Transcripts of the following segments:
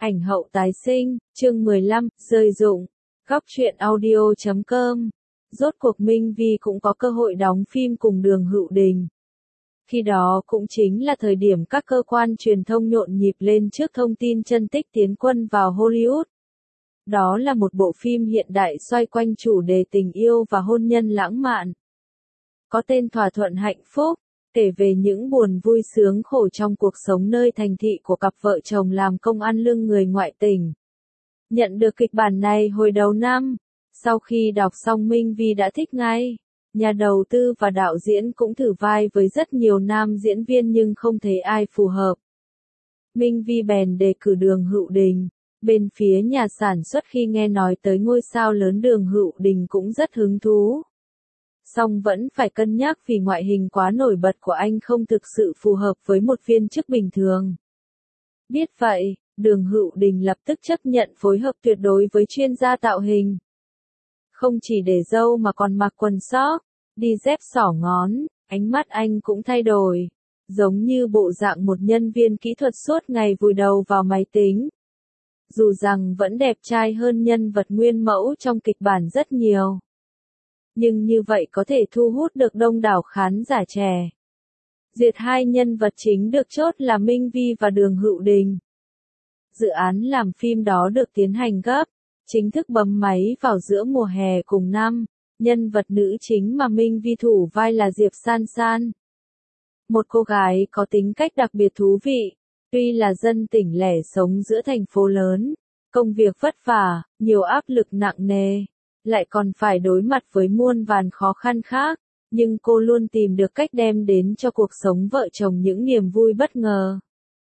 Ảnh hậu tái sinh, chương 15, rơi rụng. Góc truyện audio.com. Rốt cuộc Minh Vi cũng có cơ hội đóng phim cùng Đường Hữu Đình. Khi đó cũng chính là thời điểm các cơ quan truyền thông nhộn nhịp lên trước thông tin Chân Tích tiến quân vào Hollywood. Đó là một bộ phim hiện đại xoay quanh chủ đề tình yêu và hôn nhân lãng mạn. Có tên Thỏa thuận hạnh phúc, kể về những buồn vui sướng khổ trong cuộc sống nơi thành thị của cặp vợ chồng làm công ăn lương người ngoại tỉnh. Nhận được kịch bản này hồi đầu năm, sau khi đọc xong Minh Vi đã thích ngay. Nhà đầu tư và đạo diễn cũng thử vai với rất nhiều nam diễn viên nhưng không thấy ai phù hợp. Minh Vi bèn đề cử Đường Hữu Đình. Bên phía nhà sản xuất khi nghe nói tới ngôi sao lớn Đường Hữu Đình cũng rất hứng thú. Song vẫn phải cân nhắc vì ngoại hình quá nổi bật của anh không thực sự phù hợp với một viên chức bình thường. Biết vậy, Đường Hữu Đình lập tức chấp nhận phối hợp tuyệt đối với chuyên gia tạo hình. Không chỉ để râu mà còn mặc quần sóc, đi dép xỏ ngón, ánh mắt anh cũng thay đổi, giống như bộ dạng một nhân viên kỹ thuật suốt ngày vùi đầu vào máy tính. Dù rằng vẫn đẹp trai hơn nhân vật nguyên mẫu trong kịch bản rất nhiều. Nhưng như vậy có thể thu hút được đông đảo khán giả trẻ. Duyệt hai nhân vật chính được chốt là Minh Vi và Đường Hữu Đình. Dự án làm phim đó được tiến hành gấp, chính thức bấm máy vào giữa mùa hè cùng năm. Nhân vật nữ chính mà Minh Vi thủ vai là Diệp San San. Một cô gái có tính cách đặc biệt thú vị, tuy là dân tỉnh lẻ sống giữa thành phố lớn, công việc vất vả, nhiều áp lực nặng nề, lại còn phải đối mặt với muôn vàn khó khăn khác, nhưng cô luôn tìm được cách đem đến cho cuộc sống vợ chồng những niềm vui bất ngờ.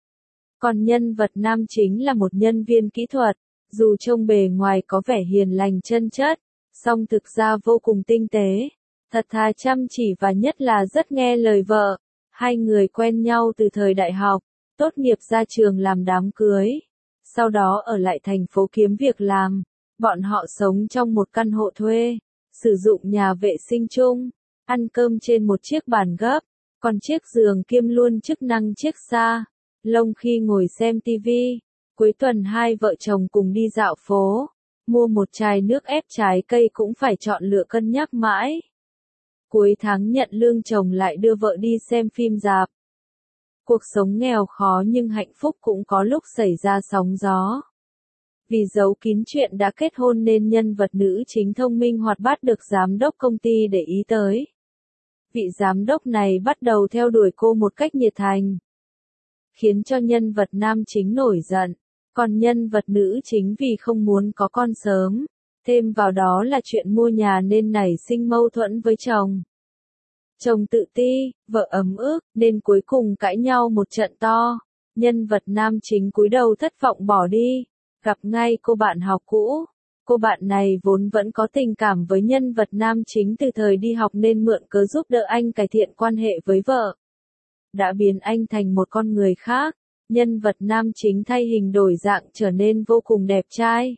Còn nhân vật nam chính là một nhân viên kỹ thuật, dù trông bề ngoài có vẻ hiền lành chân chất, song thực ra vô cùng tinh tế, thật thà chăm chỉ và nhất là rất nghe lời vợ. Hai người quen nhau từ thời đại học, tốt nghiệp ra trường làm đám cưới, sau đó ở lại thành phố kiếm việc làm. Bọn họ sống trong một căn hộ thuê, sử dụng nhà vệ sinh chung, ăn cơm trên một chiếc bàn gấp, còn chiếc giường kiêm luôn chức năng chiếc xa lông khi ngồi xem tivi. Cuối tuần hai vợ chồng cùng đi dạo phố, mua một chai nước ép trái cây cũng phải chọn lựa cân nhắc mãi. Cuối tháng nhận lương chồng lại đưa vợ đi xem phim rạp. Cuộc sống nghèo khó nhưng hạnh phúc cũng có lúc xảy ra sóng gió. Vì giấu kín chuyện đã kết hôn nên nhân vật nữ chính thông minh hoạt bát được giám đốc công ty để ý tới. Vị giám đốc này bắt đầu theo đuổi cô một cách nhiệt thành, khiến cho nhân vật nam chính nổi giận, còn nhân vật nữ chính vì không muốn có con sớm, thêm vào đó là chuyện mua nhà nên nảy sinh mâu thuẫn với chồng. Chồng tự ti, vợ ấm ức, nên cuối cùng cãi nhau một trận to. Nhân vật nam chính cúi đầu thất vọng bỏ đi, gặp ngay cô bạn học cũ. Cô bạn này vốn vẫn có tình cảm với nhân vật nam chính từ thời đi học nên mượn cớ giúp đỡ anh cải thiện quan hệ với vợ. Đã biến anh thành một con người khác, nhân vật nam chính thay hình đổi dạng trở nên vô cùng đẹp trai,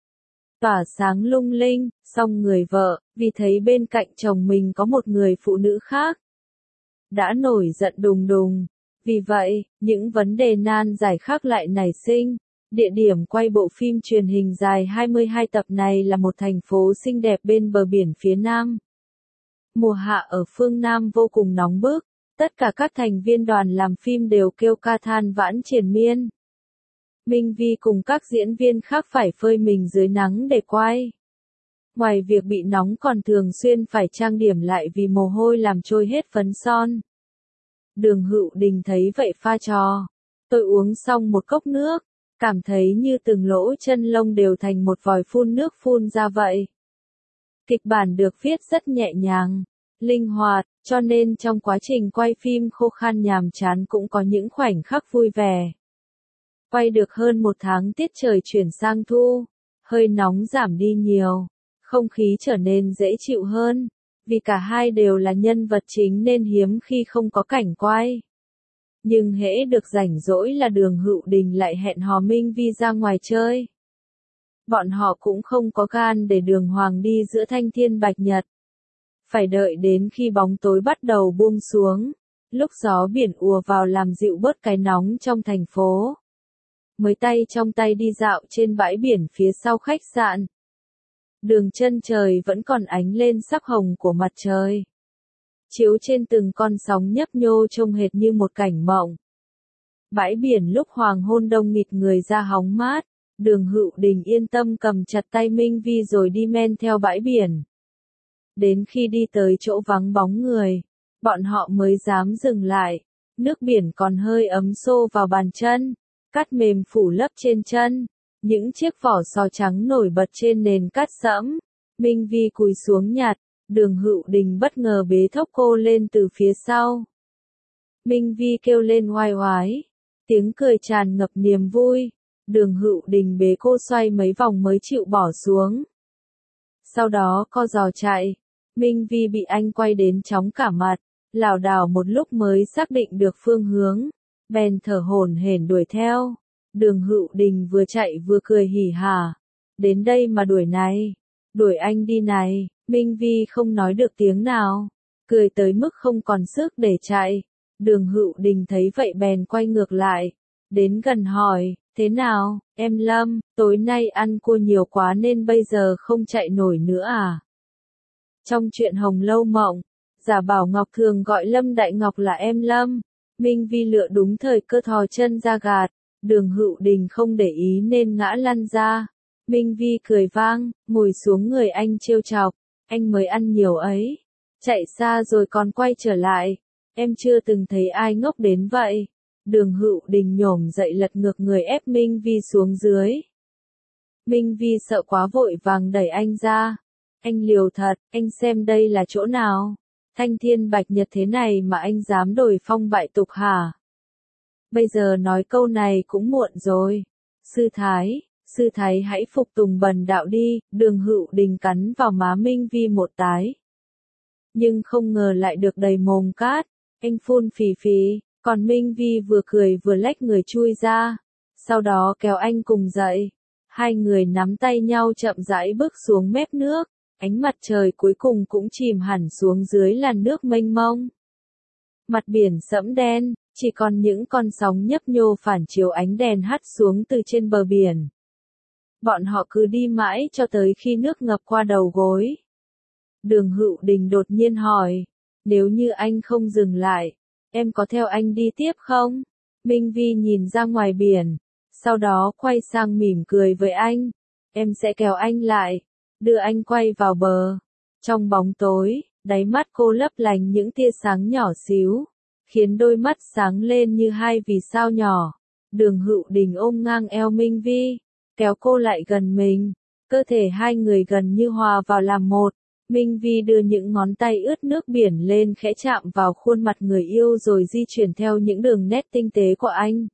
tỏa sáng lung linh, song người vợ, vì thấy bên cạnh chồng mình có một người phụ nữ khác, đã nổi giận đùng đùng. Vì vậy, những vấn đề nan giải khác lại nảy sinh. Địa điểm quay bộ phim truyền hình dài 22 tập này là một thành phố xinh đẹp bên bờ biển phía Nam. Mùa hạ ở phương Nam vô cùng nóng bức, tất cả các thành viên đoàn làm phim đều kêu ca than vãn triền miên. Minh Vi cùng các diễn viên khác phải phơi mình dưới nắng để quay. Ngoài việc bị nóng còn thường xuyên phải trang điểm lại vì mồ hôi làm trôi hết phấn son. Đường Hữu Đình thấy vậy pha trò. Tôi uống xong một cốc nước, cảm thấy như từng lỗ chân lông đều thành một vòi phun nước phun ra vậy. Kịch bản được viết rất nhẹ nhàng, linh hoạt, cho nên trong quá trình quay phim khô khan nhàm chán cũng có những khoảnh khắc vui vẻ. Quay được hơn một tháng tiết trời chuyển sang thu, hơi nóng giảm đi nhiều, không khí trở nên dễ chịu hơn, vì cả hai đều là nhân vật chính nên hiếm khi không có cảnh quay. Nhưng hễ được rảnh rỗi là Đường Hữu Đình lại hẹn hò Minh Vi ra ngoài chơi. Bọn họ cũng không có gan để đường hoàng đi giữa thanh thiên bạch nhật. Phải đợi đến khi bóng tối bắt đầu buông xuống, lúc gió biển ùa vào làm dịu bớt cái nóng trong thành phố. mới tay trong tay đi dạo trên bãi biển phía sau khách sạn. Đường chân trời vẫn còn ánh lên sắc hồng của mặt trời, chiếu trên từng con sóng nhấp nhô trông hệt như một cảnh mộng. Bãi biển lúc hoàng hôn đông nghịt người ra hóng mát, Đường Hữu Đình yên tâm cầm chặt tay Minh Vi rồi đi men theo bãi biển. Đến khi đi tới chỗ vắng bóng người, bọn họ mới dám dừng lại. Nước biển còn hơi ấm xô vào bàn chân, cát mềm phủ lấp trên chân, những chiếc vỏ sò trắng nổi bật trên nền cát sẫm. Minh Vi cúi xuống nhặt, Đường Hữu Đình bất ngờ bế thốc cô lên từ phía sau. Minh Vi kêu lên oai oái, tiếng cười tràn ngập niềm vui. Đường Hữu Đình bế cô xoay mấy vòng mới chịu bỏ xuống. Sau đó co giò chạy, Minh Vi bị anh quay đến chóng cả mặt, lảo đảo một lúc mới xác định được phương hướng, bèn thở hổn hển đuổi theo. Đường Hữu Đình vừa chạy vừa cười hỉ hả, đến đây mà đuổi này, đuổi anh đi này. Minh Vi không nói được tiếng nào, cười tới mức không còn sức để chạy. Đường Hữu Đình thấy vậy bèn quay ngược lại, đến gần hỏi, thế nào, em Lâm, tối nay ăn cua nhiều quá nên bây giờ không chạy nổi nữa à? Trong chuyện Hồng Lâu Mộng, Giả Bảo Ngọc thường gọi Lâm Đại Ngọc là em Lâm. Minh Vi lựa đúng thời cơ thò chân ra gạt, Đường Hữu Đình không để ý nên ngã lăn ra. Minh Vi cười vang, ngồi xuống người anh trêu chọc, anh mới ăn nhiều ấy, chạy xa rồi còn quay trở lại, em chưa từng thấy ai ngốc đến vậy. Đường Hữu Đình nhổm dậy lật ngược người ép Minh Vi xuống dưới. Minh Vi sợ quá vội vàng đẩy anh ra. Anh liều thật, anh xem đây là chỗ nào? Thanh thiên bạch nhật thế này mà anh dám đổi phong bại tục hả? Bây giờ nói câu này cũng muộn rồi. Sư Thái hãy phục tùng bần đạo đi. Đường Hữu Đình cắn vào má Minh Vi một cái. Nhưng không ngờ lại được đầy mồm cát. Anh phun phì phì, còn Minh Vi vừa cười vừa lách người chui ra. Sau đó kéo anh cùng dậy. Hai người nắm tay nhau chậm rãi bước xuống mép nước. Ánh mặt trời cuối cùng cũng chìm hẳn xuống dưới làn nước mênh mông. Mặt biển sẫm đen, chỉ còn những con sóng nhấp nhô phản chiếu ánh đèn hắt xuống từ trên bờ biển. Bọn họ cứ đi mãi cho tới khi nước ngập qua đầu gối. Đường Hữu Đình đột nhiên hỏi, nếu như anh không dừng lại, em có theo anh đi tiếp không? Minh Vi nhìn ra ngoài biển, sau đó quay sang mỉm cười với anh, em sẽ kéo anh lại, đưa anh quay vào bờ. Trong bóng tối, đáy mắt cô lấp lánh những tia sáng nhỏ xíu, khiến đôi mắt sáng lên như hai vì sao nhỏ. Đường Hữu Đình ôm ngang eo Minh Vi, kéo cô lại gần mình, cơ thể hai người gần như hòa vào làm một. Minh Vi đưa những ngón tay ướt nước biển lên khẽ chạm vào khuôn mặt người yêu rồi di chuyển theo những đường nét tinh tế của anh.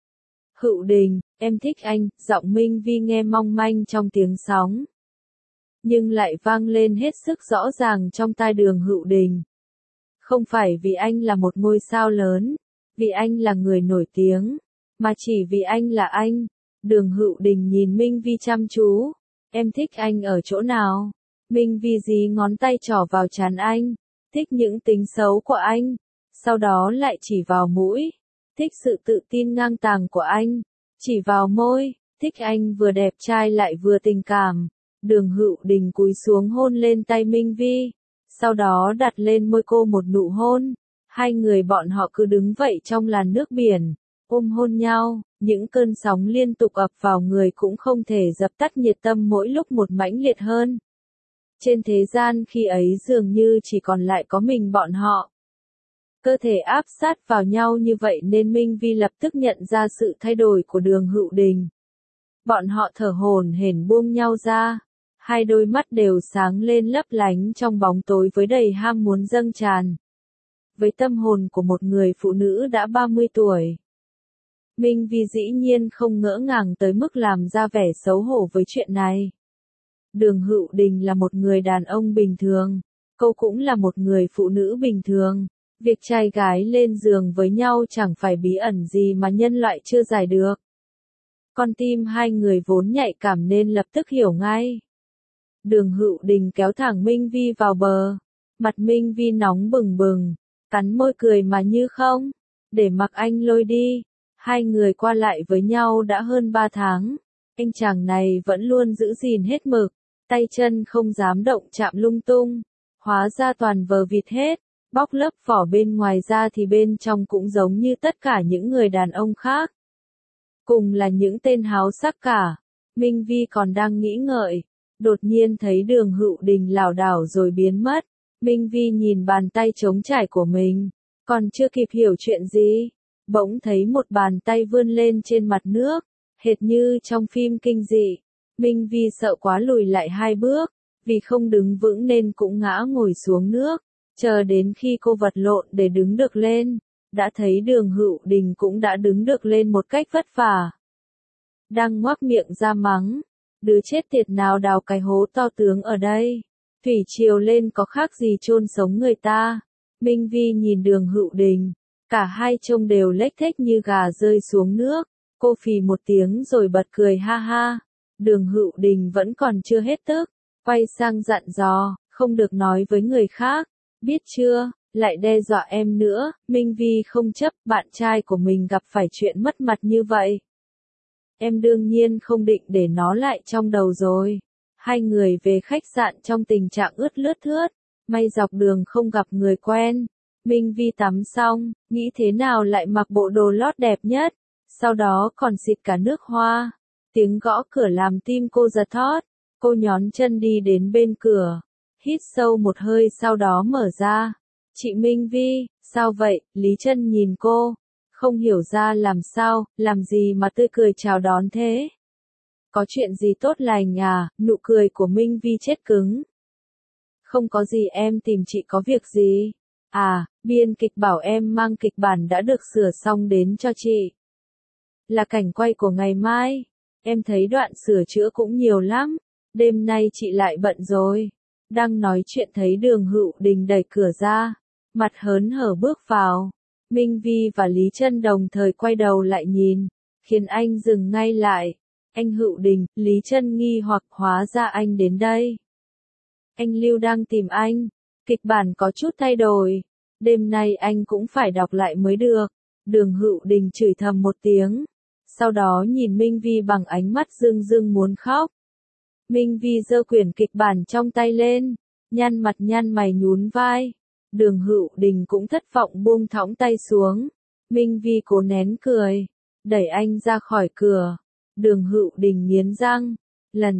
Hữu Đình, em thích anh, giọng Minh Vi nghe mong manh trong tiếng sóng, nhưng lại vang lên hết sức rõ ràng trong tai Đường Hữu Đình. Không phải vì anh là một ngôi sao lớn, vì anh là người nổi tiếng, mà chỉ vì anh là anh. Đường Hữu Đình nhìn Minh Vi chăm chú, em thích anh ở chỗ nào? Minh Vi dí ngón tay trỏ vào trán anh, thích những tính xấu của anh, sau đó lại chỉ vào mũi, thích sự tự tin ngang tàng của anh, chỉ vào môi, thích anh vừa đẹp trai lại vừa tình cảm. Đường Hữu Đình cúi xuống hôn lên tay Minh Vi, sau đó đặt lên môi cô một nụ hôn. Hai người bọn họ cứ đứng vậy trong làn nước biển, ôm hôn nhau, những cơn sóng liên tục ập vào người cũng không thể dập tắt nhiệt tâm mỗi lúc một mãnh liệt hơn. Trên thế gian khi ấy dường như chỉ còn lại có mình bọn họ. Cơ thể áp sát vào nhau như vậy nên Minh Vi lập tức nhận ra sự thay đổi của Đường Hữu Đình. Bọn họ thở hổn hển buông nhau ra, hai đôi mắt đều sáng lên lấp lánh trong bóng tối với đầy ham muốn dâng tràn. Với tâm hồn của một người phụ nữ đã 30 tuổi. Minh Vi dĩ nhiên không ngỡ ngàng tới mức làm ra vẻ xấu hổ với chuyện này. Đường Hữu Đình là một người đàn ông bình thường, cô cũng là một người phụ nữ bình thường. Việc trai gái lên giường với nhau chẳng phải bí ẩn gì mà nhân loại chưa giải được. Con tim hai người vốn nhạy cảm nên lập tức hiểu ngay. Đường Hữu Đình kéo thẳng Minh Vi vào bờ. Mặt Minh Vi nóng bừng bừng, cắn môi cười mà như không, để mặc anh lôi đi. Hai người qua lại với nhau đã hơn 3 tháng. Anh chàng này vẫn luôn giữ gìn hết mực, tay chân không dám động chạm lung tung. Hóa ra toàn vờ vịt hết, bóc lớp vỏ bên ngoài ra thì bên trong cũng giống như tất cả những người đàn ông khác. Cùng là những tên háo sắc cả. Minh Vi còn đang nghĩ ngợi, đột nhiên thấy Đường Hữu Đình lảo đảo rồi biến mất. Minh Vi nhìn bàn tay trống trải của mình, còn chưa kịp hiểu chuyện gì, bỗng thấy một bàn tay vươn lên trên mặt nước, hệt như trong phim kinh dị. Minh Vi sợ quá lùi lại 2 bước, vì không đứng vững nên cũng ngã ngồi xuống nước, chờ đến khi cô vật lộn để đứng được lên, đã thấy Đường Hữu Đình cũng đã đứng được lên một cách vất vả. Đang ngoác miệng ra mắng, đứa chết tiệt nào đào cái hố to tướng ở đây, thủy triều lên có khác gì chôn sống người ta. Minh Vi nhìn Đường Hữu Đình, cả hai trông đều lếch thếch như gà rơi xuống nước, cô phì một tiếng rồi bật cười ha ha. Đường Hữu Đình vẫn còn chưa hết tức, quay sang dặn dò, không được nói với người khác, biết chưa, lại đe dọa em nữa. Minh Vi không chấp bạn trai của mình gặp phải chuyện mất mặt như vậy. Em đương nhiên không định để nó lại trong đầu rồi. Hai người về khách sạn trong tình trạng ướt lướt thướt, may dọc đường không gặp người quen. Minh Vi tắm xong, nghĩ thế nào lại mặc bộ đồ lót đẹp nhất, sau đó còn xịt cả nước hoa. Tiếng gõ cửa làm tim cô giật thót, cô nhón chân đi đến bên cửa, hít sâu một hơi sau đó mở ra. Chị Minh Vi, sao vậy? Lý Trân nhìn cô, không hiểu ra làm gì mà tươi cười chào đón thế. Có chuyện gì tốt lành à? Nụ cười của Minh Vi chết cứng. Không có gì, em tìm chị có việc gì? À, biên kịch bảo em mang kịch bản đã được sửa xong đến cho chị. Là cảnh quay của ngày mai. Em thấy đoạn sửa chữa cũng nhiều lắm. Đêm nay chị lại bận rồi. Đang nói chuyện thấy Đường Hữu Đình đẩy cửa ra, mặt hớn hở bước vào. Minh Vi và Lý Trân đồng thời quay đầu lại nhìn, khiến anh dừng ngay lại. Anh Hữu Đình, Lý Trân nghi hoặc hóa ra anh đến đây. Anh Lưu đang tìm anh, kịch bản có chút thay đổi, đêm nay anh cũng phải đọc lại mới được. Đường Hữu Đình chửi thầm một tiếng, sau đó nhìn Minh Vi bằng ánh mắt rưng rưng muốn khóc. Minh Vi giơ quyển kịch bản trong tay lên, nhăn mặt nhăn mày nhún vai. Đường Hữu Đình cũng thất vọng buông thõng tay xuống. Minh Vi cố nén cười, đẩy anh ra khỏi cửa. Đường Hữu Đình nghiến răng, lần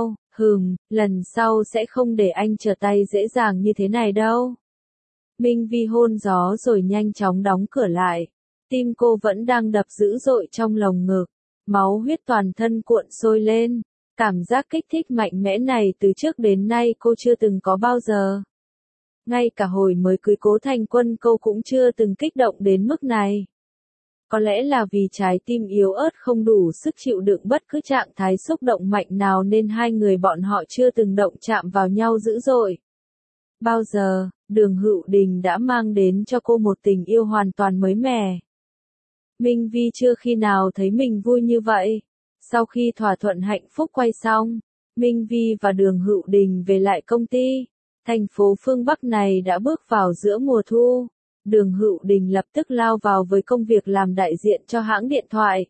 sau sẽ không để anh trở tay dễ dàng như thế này đâu. Minh Vi hôn gió rồi nhanh chóng đóng cửa lại. Tim cô vẫn đang đập dữ dội trong lồng ngực, máu huyết toàn thân cuộn sôi lên. Cảm giác kích thích mạnh mẽ này từ trước đến nay cô chưa từng có bao giờ. Ngay cả hồi mới cưới Cố Thành Quân cô cũng chưa từng kích động đến mức này. Có lẽ là vì trái tim yếu ớt không đủ sức chịu đựng bất cứ trạng thái xúc động mạnh nào nên hai người bọn họ chưa từng động chạm vào nhau dữ dội. Bao giờ, Đường Hữu Đình đã mang đến cho cô một tình yêu hoàn toàn mới mẻ. Minh Vi chưa khi nào thấy mình vui như vậy. Sau khi thỏa thuận hạnh phúc quay xong, Minh Vi và Đường Hữu Đình về lại công ty. Thành phố phương Bắc này đã bước vào giữa mùa thu. Đường Hữu Đình lập tức lao vào với công việc làm đại diện cho hãng điện thoại.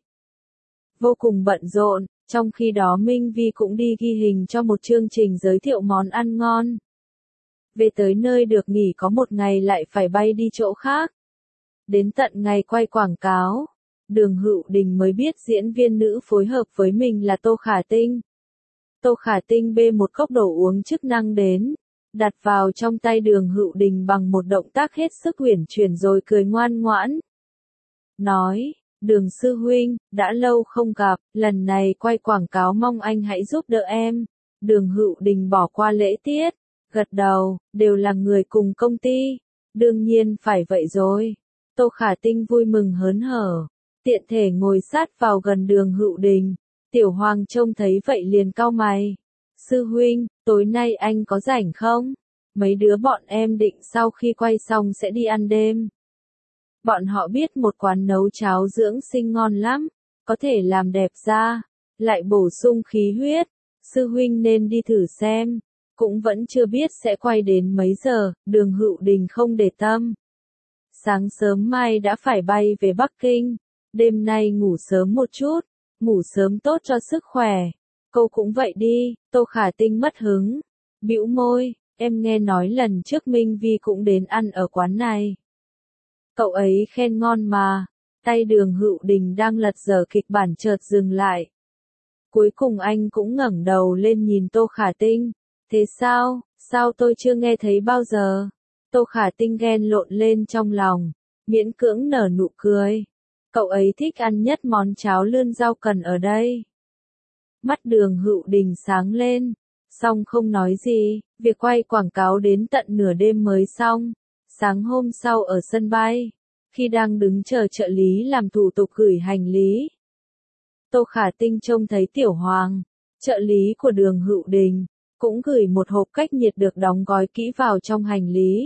Vô cùng bận rộn, trong khi đó Minh Vi cũng đi ghi hình cho một chương trình giới thiệu món ăn ngon. Về tới nơi được nghỉ có một ngày lại phải bay đi chỗ khác. Đến tận ngày quay quảng cáo, Đường Hữu Đình mới biết diễn viên nữ phối hợp với mình là Tô Khả Tinh. Tô Khả Tinh bê một cốc đồ uống chức năng đến, đặt vào trong tay Đường Hữu Đình bằng một động tác hết sức uyển chuyển rồi cười ngoan ngoãn. Nói, Đường sư huynh, đã lâu không gặp, lần này quay quảng cáo mong anh hãy giúp đỡ em. Đường Hữu Đình bỏ qua lễ tiết, gật đầu, đều là người cùng công ty, đương nhiên phải vậy rồi. Tô Khả Tinh vui mừng hớn hở, tiện thể ngồi sát vào gần Đường Hữu Đình. Tiểu Hoàng trông thấy vậy liền cau mày. Sư huynh, tối nay anh có rảnh không? Mấy đứa bọn em định sau khi quay xong sẽ đi ăn đêm. Bọn họ biết một quán nấu cháo dưỡng sinh ngon lắm, có thể làm đẹp da, lại bổ sung khí huyết. Sư huynh nên đi thử xem. Cũng vẫn chưa biết sẽ quay đến mấy giờ, Đường Hữu Đình không để tâm. Sáng sớm mai đã phải bay về Bắc Kinh. Đêm nay ngủ sớm một chút, ngủ sớm tốt cho sức khỏe. Cô cũng vậy đi, Tô Khả Tinh mất hứng, bĩu môi, em nghe nói lần trước Minh Vi cũng đến ăn ở quán này. Cậu ấy khen ngon mà, tay Đường Hữu Đình đang lật dở kịch bản chợt dừng lại. Cuối cùng anh cũng ngẩng đầu lên nhìn Tô Khả Tinh, thế sao, sao tôi chưa nghe thấy bao giờ? Tô Khả Tinh ghen lộn lên trong lòng, miễn cưỡng nở nụ cười. Cậu ấy thích ăn nhất món cháo lươn rau cần ở đây. Mắt Đường Hữu Đình sáng lên, song không nói gì, việc quay quảng cáo đến tận nửa đêm mới xong. Sáng hôm sau ở sân bay, khi đang đứng chờ trợ lý làm thủ tục gửi hành lý, Tô Khả Tinh trông thấy Tiểu Hoàng, trợ lý của Đường Hữu Đình, cũng gửi một hộp cách nhiệt được đóng gói kỹ vào trong hành lý.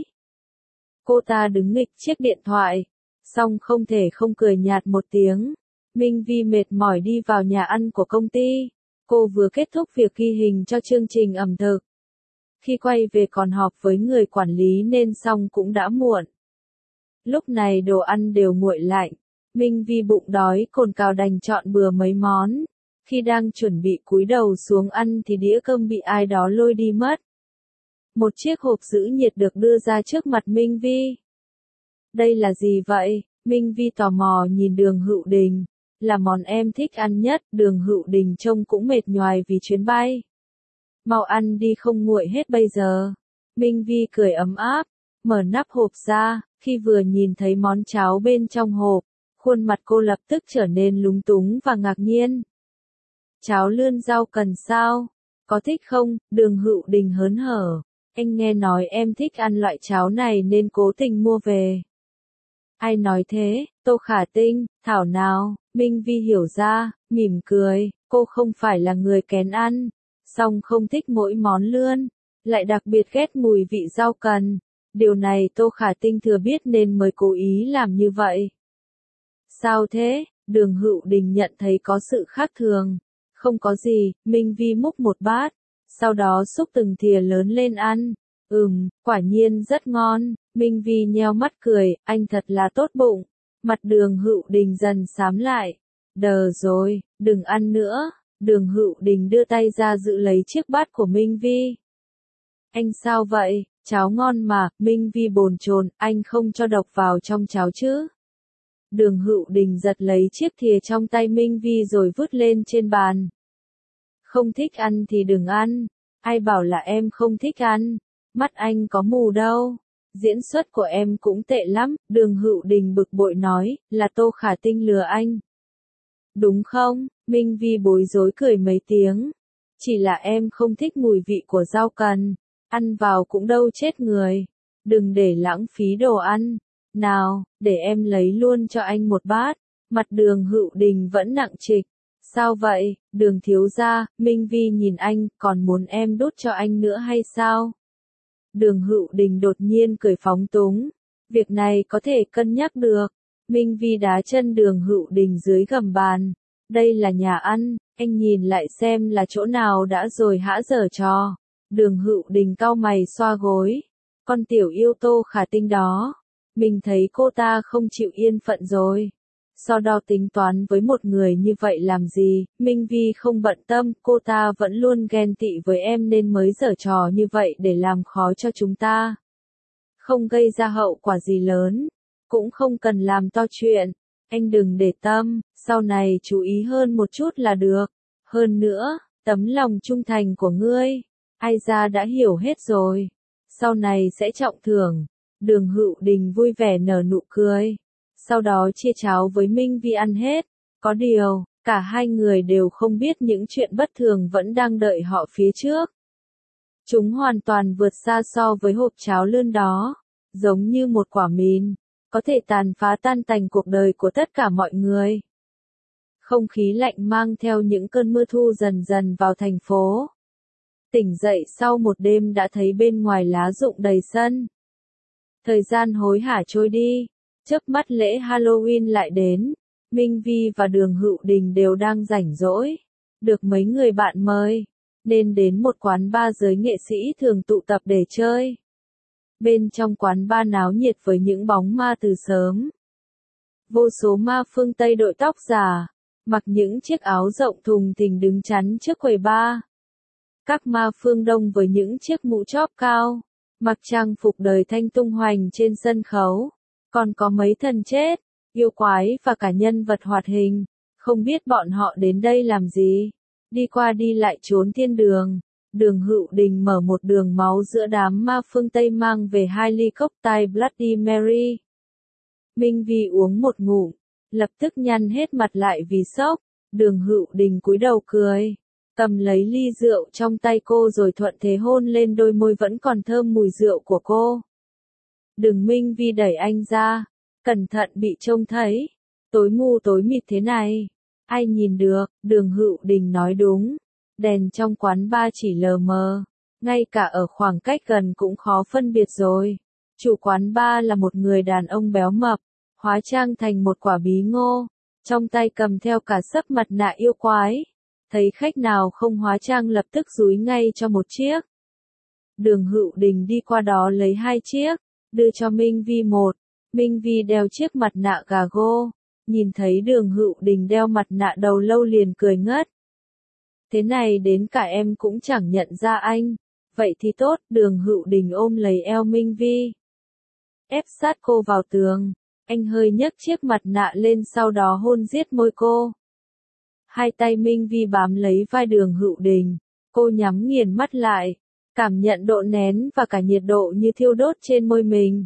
Cô ta đứng nghịch chiếc điện thoại, song không thể không cười nhạt một tiếng. Minh Vi mệt mỏi đi vào nhà ăn của công ty. Cô vừa kết thúc việc ghi hình cho chương trình ẩm thực. Khi quay về còn họp với người quản lý nên xong cũng đã muộn. Lúc này đồ ăn đều nguội lạnh. Minh Vi bụng đói cồn cào đành chọn bừa mấy món. Khi đang chuẩn bị cúi đầu xuống ăn thì đĩa cơm bị ai đó lôi đi mất. Một chiếc hộp giữ nhiệt được đưa ra trước mặt Minh Vi. Đây là gì vậy? Minh Vi tò mò nhìn Đường Hữu Đình. Là món em thích ăn nhất. Đường Hữu Đình trông cũng mệt nhoài vì chuyến bay. Mau ăn đi không nguội hết bây giờ. Minh Vi cười ấm áp, mở nắp hộp ra, khi vừa nhìn thấy món cháo bên trong hộp, khuôn mặt cô lập tức trở nên lúng túng và ngạc nhiên. Cháo lươn rau cần sao? Có thích không? Đường Hữu Đình hớn hở. Anh nghe nói em thích ăn loại cháo này nên cố tình mua về. Ai nói thế? Tô Khả Tinh, thảo nào? Minh Vi hiểu ra, mỉm cười, cô không phải là người kén ăn, song không thích mỗi món lươn, lại đặc biệt ghét mùi vị rau cần. Điều này Tô Khả Tinh thừa biết nên mới cố ý làm như vậy. Sao thế? Đường Hữu Đình nhận thấy có sự khác thường. Không có gì, Minh Vi múc một bát, sau đó xúc từng thìa lớn lên ăn. Quả nhiên rất ngon. Minh Vi nheo mắt cười, anh thật là tốt bụng. Mặt Đường Hữu Đình dần xám lại. Đờ rồi, đừng ăn nữa. Đường Hữu Đình đưa tay ra giữ lấy chiếc bát của Minh Vi. Anh sao vậy? Cháo ngon mà. Minh Vi bồn chồn, anh không cho độc vào trong cháo chứ? Đường Hữu Đình giật lấy chiếc thìa trong tay Minh Vi rồi vứt lên trên bàn. Không thích ăn thì đừng ăn. Ai bảo là em không thích ăn? Mắt anh có mù đâu. Diễn xuất của em cũng tệ lắm. Đường Hữu Đình bực bội nói, là Tô Khả Tinh lừa anh. Đúng không? Minh Vi bối rối cười mấy tiếng. Chỉ là em không thích mùi vị của rau cần. Ăn vào cũng đâu chết người. Đừng để lãng phí đồ ăn. Nào, để em lấy luôn cho anh một bát. Mặt Đường Hữu Đình vẫn nặng trịch. Sao vậy, Đường thiếu gia? Minh Vi nhìn anh, còn muốn em đút cho anh nữa hay sao? Đường Hữu Đình đột nhiên cười phóng túng. Việc này có thể cân nhắc được. Minh Vi đá chân Đường Hữu Đình dưới gầm bàn. Đây là nhà ăn, anh nhìn lại xem là chỗ nào đã rồi hã giở trò. Đường Hữu Đình cau mày xoa gối. Con tiểu yêu Tô Khả Tinh đó. Mình thấy cô ta không chịu yên phận rồi. So đo tính toán với một người như vậy làm gì? Minh Vi không bận tâm, cô ta vẫn luôn ghen tị với em nên mới giở trò như vậy để làm khó cho chúng ta. Không gây ra hậu quả gì lớn, cũng không cần làm to chuyện. Anh đừng để tâm, sau này chú ý hơn một chút là được. Hơn nữa, tấm lòng trung thành của ngươi, ai ra đã hiểu hết rồi. Sau này sẽ trọng thưởng. Đường Hữu Đình vui vẻ nở nụ cười. Sau đó chia cháo với Minh Vi ăn hết. Có điều, cả hai người đều không biết những chuyện bất thường vẫn đang đợi họ phía trước. Chúng hoàn toàn vượt xa so với hộp cháo lươn đó. Giống như một quả mìn, có thể tàn phá tan tành cuộc đời của tất cả mọi người. Không khí lạnh mang theo những cơn mưa thu dần dần vào thành phố. Tỉnh dậy sau một đêm đã thấy bên ngoài lá rụng đầy sân. Thời gian hối hả trôi đi. Chớp mắt lễ Halloween lại đến. Minh Vi và Đường Hữu Đình đều đang rảnh rỗi. Được mấy người bạn mời, nên đến một quán bar giới nghệ sĩ thường tụ tập để chơi. Bên trong quán bar náo nhiệt với những bóng ma từ sớm. Vô số ma phương Tây đội tóc giả, mặc những chiếc áo rộng thùng thình đứng chắn trước quầy bar. Các ma phương Đông với những chiếc mũ chóp cao, mặc trang phục đời thanh tung hoành trên sân khấu. Còn có mấy thần chết, yêu quái và cả nhân vật hoạt hình. Không biết bọn họ đến đây làm gì. Đi qua đi lại trốn thiên đường. Đường Hữu Đình mở một đường máu giữa đám ma phương Tây mang về 2 ly cocktail Bloody Mary. Minh Vi uống một ngụm, lập tức nhăn hết mặt lại vì sốc. Đường Hữu Đình cúi đầu cười, cầm lấy ly rượu trong tay cô rồi thuận thế hôn lên đôi môi vẫn còn thơm mùi rượu của cô. Đừng, Minh Vi đẩy anh ra, cẩn thận bị trông thấy. Tối mù tối mịt thế này, ai nhìn được. Đường Hữu Đình nói đúng. Đèn trong quán bar chỉ lờ mờ, ngay cả ở khoảng cách gần cũng khó phân biệt rồi. Chủ quán bar là một người đàn ông béo mập, hóa trang thành một quả bí ngô, trong tay cầm theo cả sấp mặt nạ yêu quái. Thấy khách nào không hóa trang lập tức dúi ngay cho một chiếc. Đường Hữu Đình đi qua đó lấy 2 chiếc, đưa cho Minh Vi một. Minh Vi đeo chiếc mặt nạ gà gô, nhìn thấy Đường Hữu Đình đeo mặt nạ đầu lâu liền cười ngất. Thế này đến cả em cũng chẳng nhận ra anh. Vậy thì tốt. Đường Hữu Đình ôm lấy eo Minh Vi, ép sát cô vào tường. Anh hơi nhấc chiếc mặt nạ lên sau đó hôn giết môi cô. Hai tay Minh Vi bám lấy vai Đường Hữu Đình. Cô nhắm nghiền mắt lại, cảm nhận độ nén và cả nhiệt độ như thiêu đốt trên môi mình.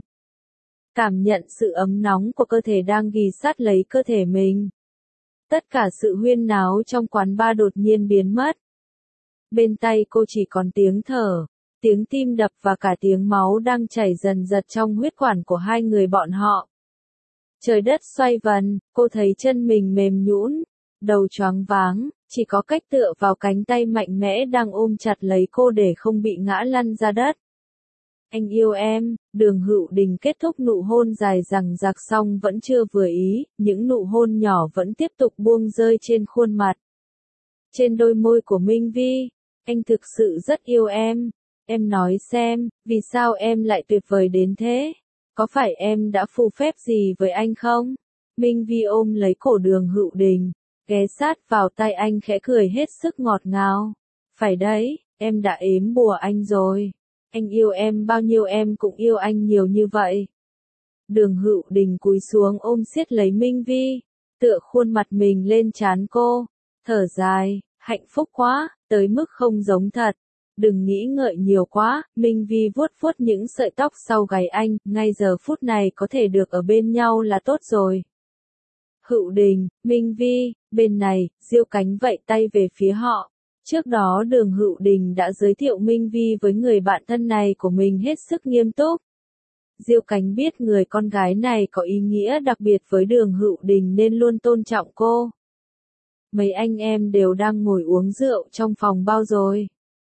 Cảm nhận sự ấm nóng của cơ thể đang ghì sát lấy cơ thể mình. Tất cả sự huyên náo trong quán bar đột nhiên biến mất. Bên tai cô chỉ còn tiếng thở, tiếng tim đập và cả tiếng máu đang chảy dần dật trong huyết quản của hai người bọn họ. Trời đất xoay vần, cô thấy chân mình mềm nhũn, đầu choáng váng, chỉ có cách tựa vào cánh tay mạnh mẽ đang ôm chặt lấy cô để không bị ngã lăn ra đất. Anh yêu em. Đường Hữu Đình kết thúc nụ hôn dài dằng dặc xong vẫn chưa vừa ý, những nụ hôn nhỏ vẫn tiếp tục buông rơi trên khuôn mặt, trên đôi môi của Minh Vi. Anh thực sự rất yêu em. Em nói xem, vì sao em lại tuyệt vời đến thế? Có phải em đã phù phép gì với anh không? Minh Vi ôm lấy cổ Đường Hữu Đình, ghé sát vào tai anh khẽ cười hết sức ngọt ngào. Phải đấy, em đã ếm bùa anh rồi. Anh yêu em bao nhiêu em cũng yêu anh nhiều như vậy. Đường Hữu Đình cúi xuống ôm siết lấy Minh Vi, tựa khuôn mặt mình lên trán cô, thở dài, hạnh phúc quá, tới mức không giống thật. Đừng nghĩ ngợi nhiều quá. Minh Vi vuốt vuốt những sợi tóc sau gáy anh, ngay giờ phút này có thể được ở bên nhau là tốt rồi. Hữu Đình, Minh Vi, bên này. Diêu Cánh vẫy tay về phía họ. Trước đó Đường Hữu Đình đã giới thiệu Minh Vi với người bạn thân này của mình hết sức nghiêm túc. Diêu Cánh biết người con gái này có ý nghĩa đặc biệt với Đường Hữu Đình nên luôn tôn trọng cô. Mấy anh em đều đang ngồi uống rượu trong phòng bao rồi.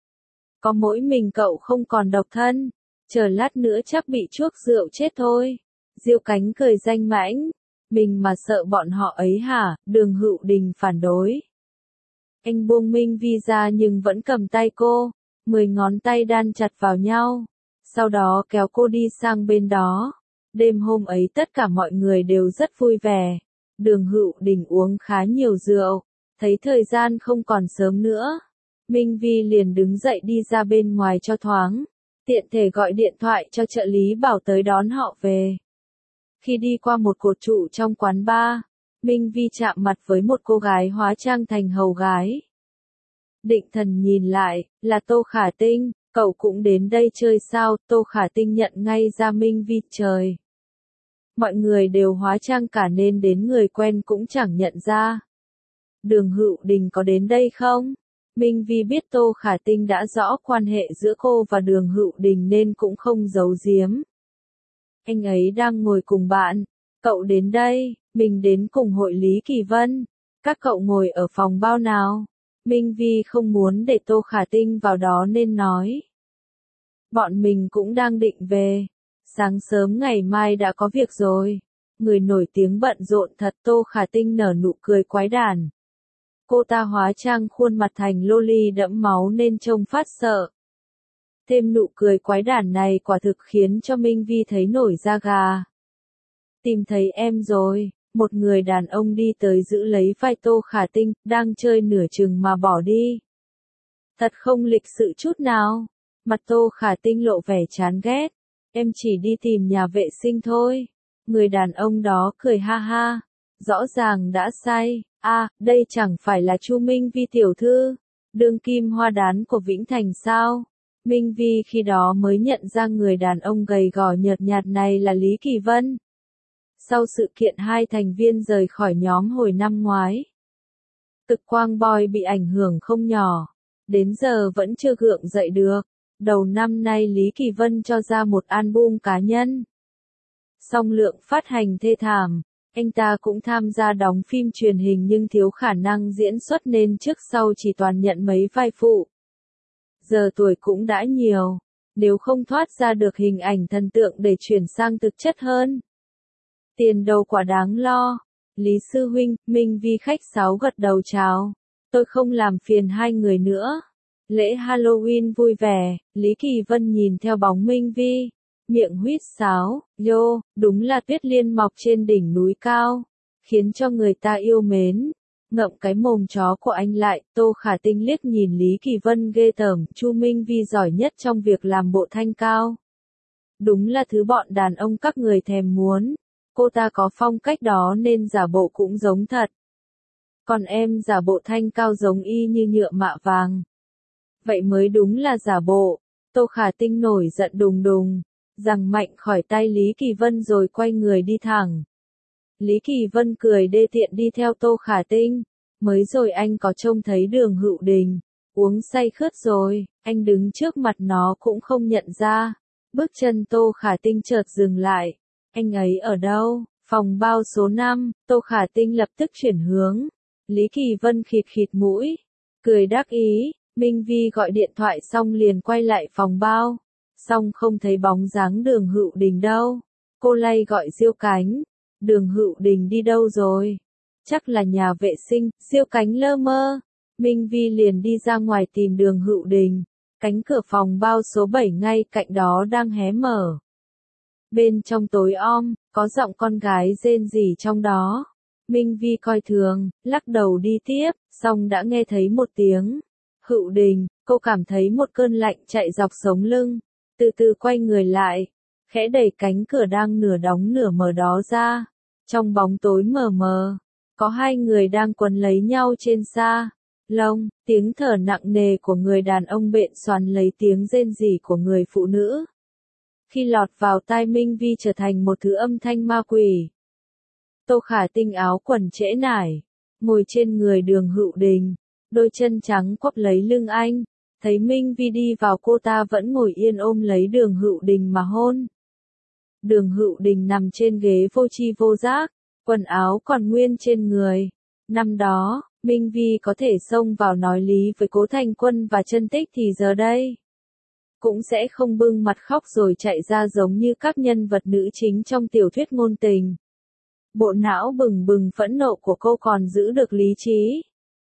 Có mỗi mình cậu không còn độc thân, chờ lát nữa chắc bị chuốc rượu chết thôi. Diêu Cánh cười danh mãnh, mình mà sợ bọn họ ấy hả? Đường Hữu Đình phản đối. Anh buông Minh Vi ra nhưng vẫn cầm tay cô, 10 ngón tay đan chặt vào nhau, sau đó kéo cô đi sang bên đó. Đêm hôm ấy tất cả mọi người đều rất vui vẻ. Đường Hữu Đình uống khá nhiều rượu, thấy thời gian không còn sớm nữa. Minh Vi liền đứng dậy đi ra bên ngoài cho thoáng, tiện thể gọi điện thoại cho trợ lý bảo tới đón họ về. Khi đi qua một cột trụ trong quán bar, Minh Vi chạm mặt với một cô gái hóa trang thành hầu gái. Định thần nhìn lại, là Tô Khả Tinh. Cậu cũng đến đây chơi sao? Tô Khả Tinh nhận ngay ra Minh Vi. Trời, mọi người đều hóa trang cả nên đến người quen cũng chẳng nhận ra. Đường Hữu Đình có đến đây không? Minh Vi biết Tô Khả Tinh đã rõ quan hệ giữa cô và Đường Hữu Đình nên cũng không giấu giếm. Anh ấy đang ngồi cùng bạn. Cậu đến đây, mình đến cùng hội Lý Kỳ Vân. Các cậu ngồi ở phòng bao nào? Minh Vi không muốn để Tô Khả Tinh vào đó nên nói. Bọn mình cũng đang định về. Sáng sớm ngày mai đã có việc rồi. Người nổi tiếng bận rộn thật. Tô Khả Tinh nở nụ cười quái đản. Cô ta hóa trang khuôn mặt thành loli đẫm máu nên trông phát sợ. Thêm nụ cười quái đản này quả thực khiến cho Minh Vi thấy nổi da gà. Tìm thấy em rồi. Một người đàn ông đi tới giữ lấy vai Tô Khả Tinh, đang chơi nửa chừng mà bỏ đi. Thật không lịch sự chút nào. Mặt Tô Khả Tinh lộ vẻ chán ghét. Em chỉ đi tìm nhà vệ sinh thôi. Người đàn ông đó cười ha ha. Rõ ràng đã say. Đây chẳng phải là Chu Minh Vi tiểu thư, đương kim hoa đán của Vĩnh Thành sao? Minh Vi khi đó mới nhận ra người đàn ông gầy gò nhợt nhạt này là Lý Kỳ Vân. Sau sự kiện hai thành viên rời khỏi nhóm hồi năm ngoái, Cực Quang Boy bị ảnh hưởng không nhỏ, đến giờ vẫn chưa gượng dậy được. Đầu năm nay Lý Kỳ Vân cho ra một album cá nhân. Song lượng phát hành thê thảm, anh ta cũng tham gia đóng phim truyền hình nhưng thiếu khả năng diễn xuất nên trước sau chỉ toàn nhận mấy vai phụ. Giờ tuổi cũng đã nhiều, nếu không thoát ra được hình ảnh thần tượng để chuyển sang thực chất hơn. Tiền đâu quả đáng lo. Lý sư huynh, Minh Vi khách sáo gật đầu chào. Tôi không làm phiền hai người nữa. Lễ Halloween vui vẻ, Lý Kỳ Vân nhìn theo bóng Minh Vi, miệng huýt sáo, đúng là tuyết liên mọc trên đỉnh núi cao, khiến cho người ta yêu mến. Ngậm cái mồm chó của anh lại, Tô Khả Tinh liếc nhìn Lý Kỳ Vân ghê tởm, Chu Minh Vi giỏi nhất trong việc làm bộ thanh cao. Đúng là thứ bọn đàn ông các người thèm muốn. Cô ta có phong cách đó nên giả bộ cũng giống thật. Còn em giả bộ thanh cao giống y như nhựa mạ vàng. Vậy mới đúng là giả bộ. Tô Khả Tinh nổi giận đùng đùng, giằng mạnh khỏi tay Lý Kỳ Vân rồi quay người đi thẳng. Lý Kỳ Vân cười đê tiện đi theo Tô Khả Tinh. Mới rồi anh có trông thấy Đường Hữu Đình, uống say khướt rồi, anh đứng trước mặt nó cũng không nhận ra. Bước chân Tô Khả Tinh chợt dừng lại. Anh ấy ở đâu? Phòng bao số 5, Tô Khả Tinh lập tức chuyển hướng. Lý Kỳ Vân khịt khịt mũi, cười đắc ý. Minh Vi gọi điện thoại xong liền quay lại phòng bao. Xong không thấy bóng dáng Đường Hữu Đình đâu. Cô lay gọi Diêu Cánh. Đường Hữu Đình đi đâu rồi? Chắc là nhà vệ sinh. Diêu Cánh lơ mơ. Minh Vi liền đi ra ngoài tìm Đường Hữu Đình. Cánh cửa phòng bao số 7 ngay cạnh đó đang hé mở. Bên trong tối om, có giọng con gái rên rỉ trong đó. Minh Vi coi thường, lắc đầu đi tiếp, xong đã nghe thấy một tiếng. Hữu Đình, cô cảm thấy một cơn lạnh chạy dọc sống lưng. Từ từ quay người lại, khẽ đẩy cánh cửa đang nửa đóng nửa mở đó ra. Trong bóng tối mờ mờ, có hai người đang quấn lấy nhau trên xa lông, tiếng thở nặng nề của người đàn ông bện xoắn lấy tiếng rên rỉ của người phụ nữ. Khi lọt vào tai Minh Vi trở thành một thứ âm thanh ma quỷ. Tô Khả Tinh áo quần trễ nải, ngồi trên người Đường Hữu Đình, đôi chân trắng quắp lấy lưng anh. Thấy Minh Vi đi vào cô ta vẫn ngồi yên ôm lấy Đường Hữu Đình mà hôn. Đường Hữu Đình nằm trên ghế vô tri vô giác, quần áo còn nguyên trên người. Năm đó, Minh Vi có thể xông vào nói lý với Cố Thành Quân và Chân Tích thì giờ đây cũng sẽ không bưng mặt khóc rồi chạy ra giống như các nhân vật nữ chính trong tiểu thuyết ngôn tình. Bộ não bừng bừng phẫn nộ của cô còn giữ được lý trí.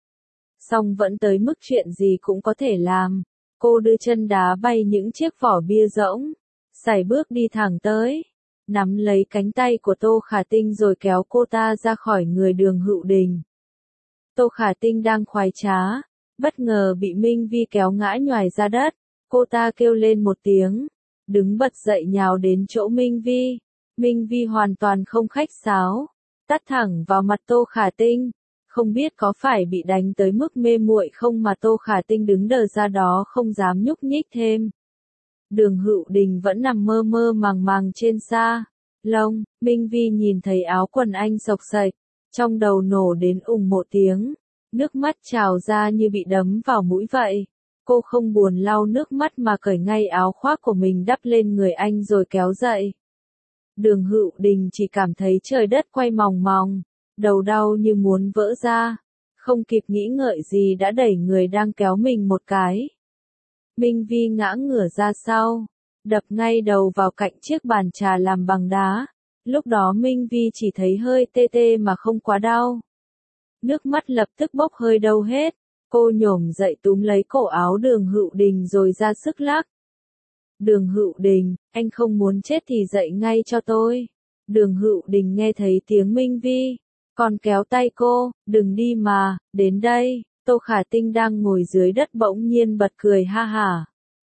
Song vẫn tới mức chuyện gì cũng có thể làm. Cô đưa chân đá bay những chiếc vỏ bia rỗng, sải bước đi thẳng tới, nắm lấy cánh tay của Tô Khả Tinh rồi kéo cô ta ra khỏi người Đường Hữu Đình. Tô Khả Tinh đang khoái trá, bất ngờ bị Minh Vi kéo ngã nhoài ra đất. Cô ta kêu lên một tiếng, đứng bật dậy nhào đến chỗ Minh Vi. Minh Vi hoàn toàn không khách sáo, tát thẳng vào mặt Tô Khả Tinh. Không biết có phải bị đánh tới mức mê muội không mà Tô Khả Tinh đứng đờ ra đó không dám nhúc nhích thêm. Đường Hữu Đình vẫn nằm mơ mơ màng màng trên xa lông. Minh Vi nhìn thấy áo quần anh xộc xệch, trong đầu nổ đến ùng một tiếng, nước mắt trào ra như bị đấm vào mũi vậy. Cô không buồn lau nước mắt mà cởi ngay áo khoác của mình đắp lên người anh rồi kéo dậy. Đường Hữu Đình chỉ cảm thấy trời đất quay mòng mòng, đầu đau như muốn vỡ ra, không kịp nghĩ ngợi gì đã đẩy người đang kéo mình một cái. Minh Vi ngã ngửa ra sau, đập ngay đầu vào cạnh chiếc bàn trà làm bằng đá. Lúc đó Minh Vi chỉ thấy hơi tê tê mà không quá đau. Nước mắt lập tức bốc hơi đâu hết. Cô nhổm dậy túm lấy cổ áo Đường Hữu Đình rồi ra sức lắc. Đường Hữu Đình, anh không muốn chết thì dậy ngay cho tôi. Đường Hữu Đình nghe thấy tiếng Minh Vi, còn kéo tay cô, đừng đi mà, đến đây. Tô Khả Tinh đang ngồi dưới đất bỗng nhiên bật cười ha hả.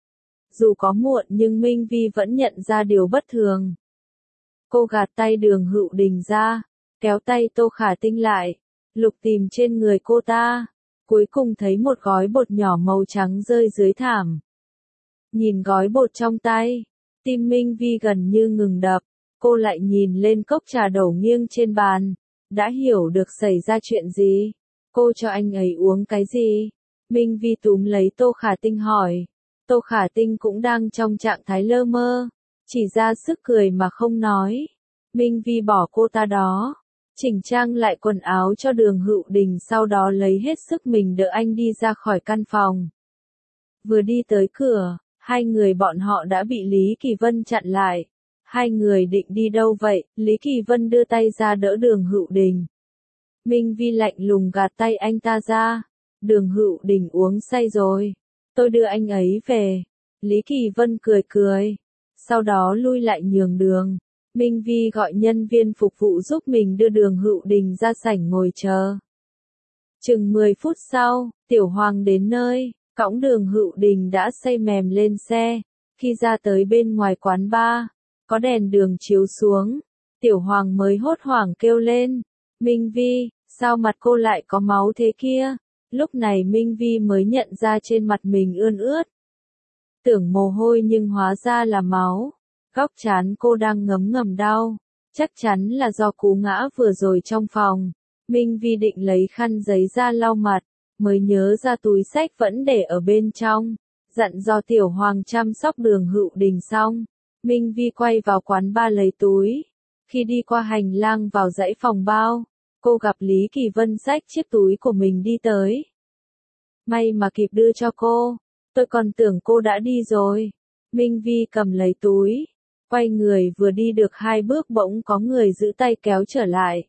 Dù có muộn nhưng Minh Vi vẫn nhận ra điều bất thường. Cô gạt tay Đường Hữu Đình ra, kéo tay Tô Khả Tinh lại, lục tìm trên người cô ta, cuối cùng thấy một gói bột nhỏ màu trắng rơi dưới thảm. Nhìn gói bột trong tay, tim Minh Vi gần như ngừng đập, cô lại nhìn lên cốc trà đổ nghiêng trên bàn, đã hiểu được xảy ra chuyện gì. Cô cho anh ấy uống cái gì? Minh Vi túm lấy Tô Khả Tinh hỏi. Tô Khả Tinh cũng đang trong trạng thái lơ mơ, chỉ ra sức cười mà không nói. Minh Vi bỏ cô ta đó, chỉnh trang lại quần áo cho Đường Hữu Đình, sau đó lấy hết sức mình đỡ anh đi ra khỏi căn phòng. Vừa đi tới cửa, hai người bọn họ đã bị Lý Kỳ Vân chặn lại. Hai người định đi đâu vậy? Lý Kỳ Vân đưa tay ra đỡ Đường Hữu Đình. Minh Vi lạnh lùng gạt tay anh ta ra. Đường Hữu Đình uống say rồi. Tôi đưa anh ấy về. Lý Kỳ Vân cười cười. Sau đó lui lại nhường đường. Minh Vi gọi nhân viên phục vụ giúp mình đưa Đường Hữu Đình ra sảnh ngồi chờ. Chừng 10 phút sau, Tiểu Hoàng đến nơi, cõng Đường Hữu Đình đã say mềm lên xe. Khi ra tới bên ngoài quán bar, có đèn đường chiếu xuống, Tiểu Hoàng mới hốt hoảng kêu lên. Minh Vi, sao mặt cô lại có máu thế kia? Lúc này Minh Vi mới nhận ra trên mặt mình ươn ướt. Tưởng mồ hôi nhưng hóa ra là máu. Góc trán cô đang ngấm ngầm đau. Chắc chắn là do cú ngã vừa rồi trong phòng. Minh Vi định lấy khăn giấy ra lau mặt, mới nhớ ra túi xách vẫn để ở bên trong. Dặn dò Tiểu Hoàng chăm sóc Đường Hữu Đình xong, Minh Vi quay vào quán bar lấy túi. Khi đi qua hành lang vào dãy phòng bao, cô gặp Lý Kỳ Vân xách chiếc túi của mình đi tới. May mà kịp đưa cho cô, tôi còn tưởng cô đã đi rồi. Minh Vi cầm lấy túi, quay người vừa đi được 2 bước bỗng có người giữ tay kéo trở lại.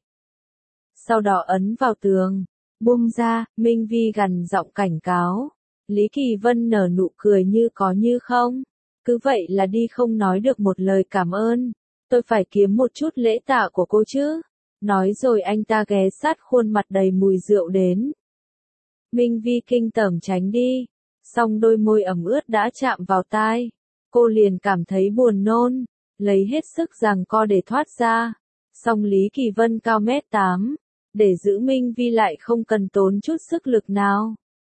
Sau đó ấn vào tường, buông ra, Minh Vi gằn giọng cảnh cáo. Lý Kỳ Vân nở nụ cười như có như không. Cứ vậy là đi không nói được một lời cảm ơn. Tôi phải kiếm một chút lễ tạ của cô chứ. Nói rồi anh ta ghé sát khuôn mặt đầy mùi rượu đến. Minh Vi kinh tởm tránh đi. Xong đôi môi ẩm ướt đã chạm vào tai. Cô liền cảm thấy buồn nôn. Lấy hết sức giằng co để thoát ra. Xong Lý Kỳ Vân cao 1m8. Để giữ Minh Vi lại không cần tốn chút sức lực nào.